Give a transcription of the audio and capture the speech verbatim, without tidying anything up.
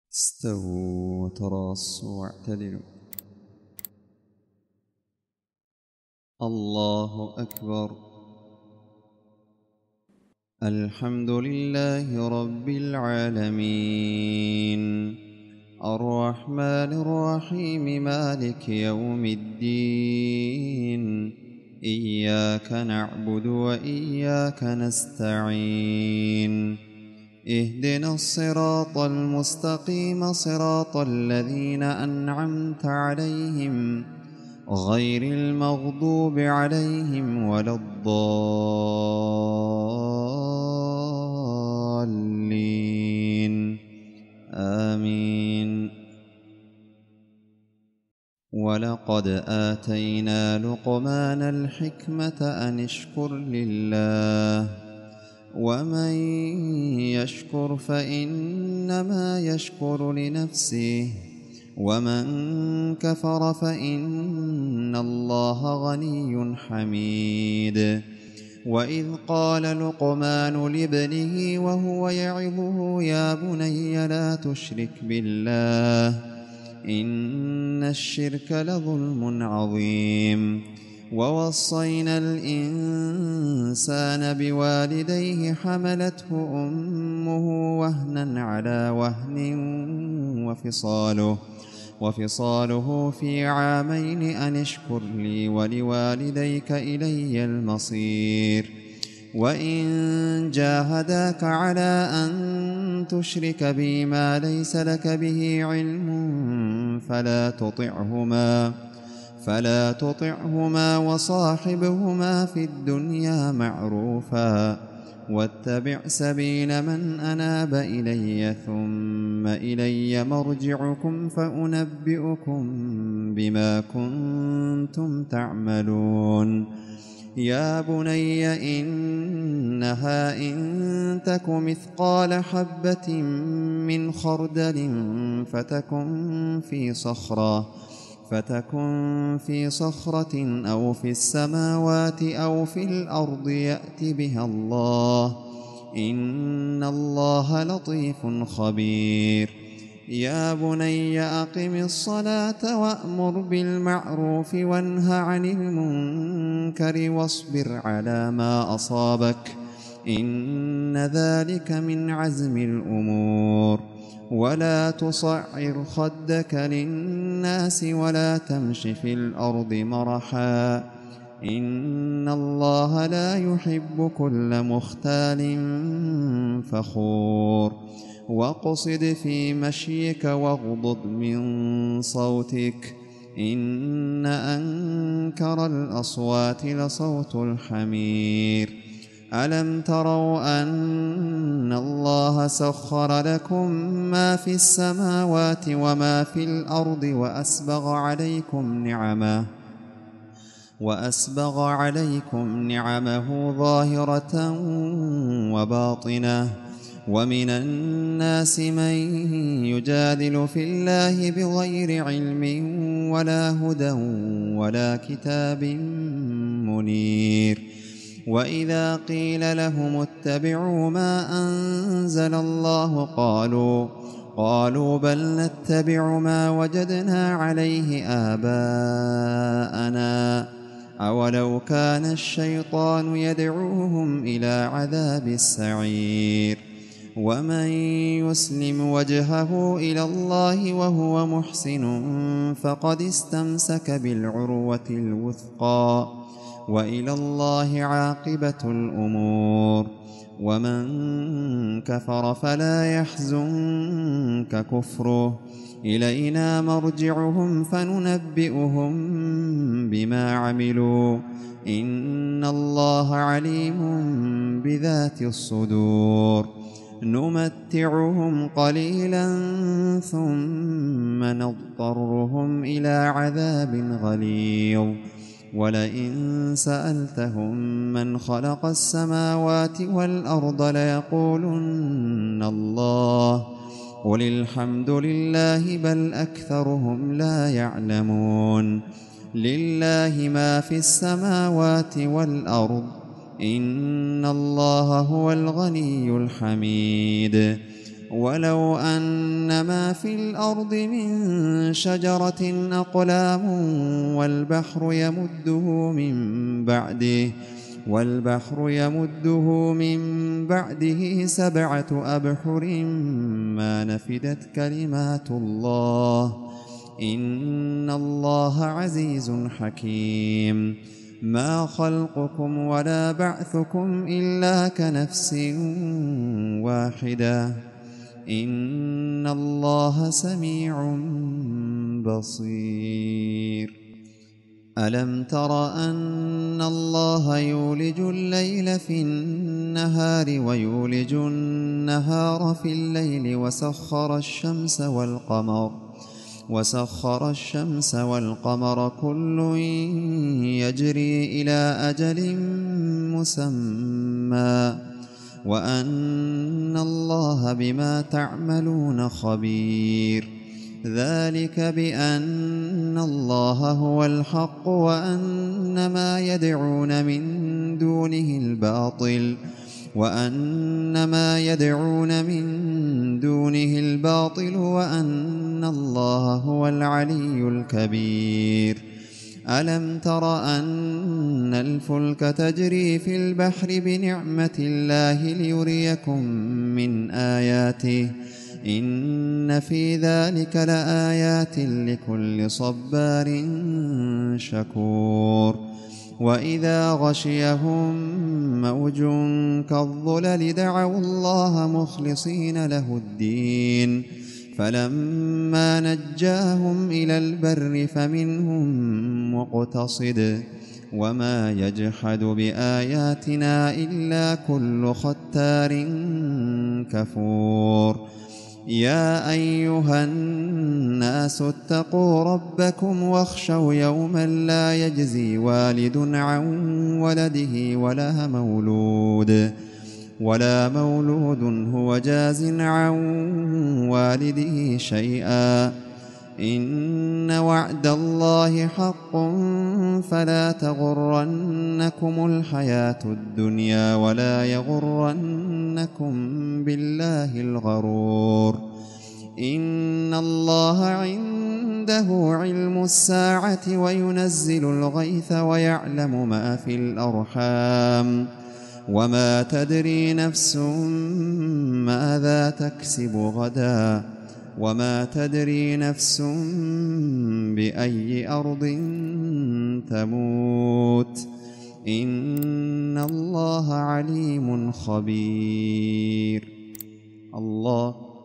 استووا وتراصوا واعتدلوا. الله أكبر. الحمد لله رب العالمين، الرحمن الرحيم، مالك يوم الدين. إياك نعبد وإياك نستعين. اهدنا الصراط المستقيم، صراط الذين أنعمت عليهم غير المغضوب عليهم ولا الضالين. آمين. ولقد آتينا لقمان الحكمة أن اشكر لله، ومن يشكر فإنما يشكر لنفسه، ومن كفر فإن الله غني حميد. وإذ قال لقمان لابنه وهو يعظه يا بني لا تشرك بالله إن الشرك لظلم عظيم. ووصينا الإنسان بوالديه حملته أمه وهنا على وهن وفصاله وفصاله في عامين أن اشكر لي ولوالديك إلي المصير. وإن جاهداك على أن تشرك بي ما ليس لك به علم فلا تطعهما فلا تطعهما وصاحبهما في الدنيا معروفا، واتبع سبيل من أناب إلي ثم إلي مرجعكم فأنبئكم بما كنتم تعملون. يا بني إنها إن تك مثقال حبة من خردل فتكن في صخرة فتكن في صخرة أو في السماوات أو في الأرض يأت بها الله، إن الله لطيف خبير. يا بني أقم الصلاة وأمر بالمعروف وانه عن المنكر واصبر على ما أصابك، إن ذلك من عزم الأمور. ولا تصعر خدك للناس ولا تمش في الأرض مرحا، إن الله لا يحب كل مختال فخور. واقصد في مشيك واغضض من صوتك، إن أنكر الأصوات لصوت الحمير. ألم تروا أن الله سخر لكم ما في السماوات وما في الأرض وأسبغ عليكم نعمه وأسبغ عليكم نعمه ظاهرة وباطنة، ومن الناس من يجادل في الله بغير علم ولا هدى ولا كتاب منير. وإذا قيل لهم اتبعوا ما أنزل الله قالوا قالوا بل نتبع ما وجدنا عليه آباءنا أولو كان الشيطان يدعوهم إلى عذاب السعير. ومن يسلم وجهه إلى الله وهو محسن فقد استمسك بالعروة الوثقى، وإلى الله عاقبة الأمور. ومن كفر فلا يحزنك كفره، إلينا مرجعهم فننبئهم بما عملوا، إن الله عليم بذات الصدور. نمتعهم قليلا ثم نضطرهم إلى عذاب غليظ. ولئن سألتهم من خلق السماوات والأرض ليقولن الله، قل الحمد لله بل أكثرهم لا يعلمون. لله ما في السماوات والأرض، إن الله هو الغني الحميد. ولو أن ما في الأرض من شجرة أقلام والبحر يمده من بعده والبحر يمده من بعده سبعة أبحر ما نفدت كلمات الله إن الله عزيز حكيم. ما خلقكم ولا بعثكم إلا كنفس واحدة إن الله سميع بصير. ألم تر أن الله يولج الليل في النهار ويولج النهار في الليل وسخر الشمس والقمر وسخر الشمس والقمر كل يجري إلى أجل مسمى وأن الله بما تعملون خبير. ذلك بأن الله هو الحق وأن ما يدعون من دونه الباطل وأن ما يدعون من دونه الباطل وأن الله هو العلي الكبير. ألم تر أن الفلك تجري في البحر بنعمة الله ليريكم من آياته إن في ذلك لآيات لكل صبار شكور. وإذا غشيهم موج كالظلل دعوا الله مخلصين له الدين فلما نجاهم إلى البر فمنهم مقتصد وما يجحد بآياتنا إلا كل ختار كفور. يا أيها الناس اتقوا ربكم واخشوا يوما لا يجزي والد عن ولده ولا مولود ولا مولود هو جاز عن والده شيئا إن وعد الله حق فلا تغرنكم الحياة الدنيا ولا يغرنكم بالله الغرور. إن الله عنده علم الساعة وينزل الغيث ويعلم ما في الأرحام وما تدري نفس ماذا تكسب غدا وما تدري نفس بأي أرض تموت إن الله عليم خبير. الله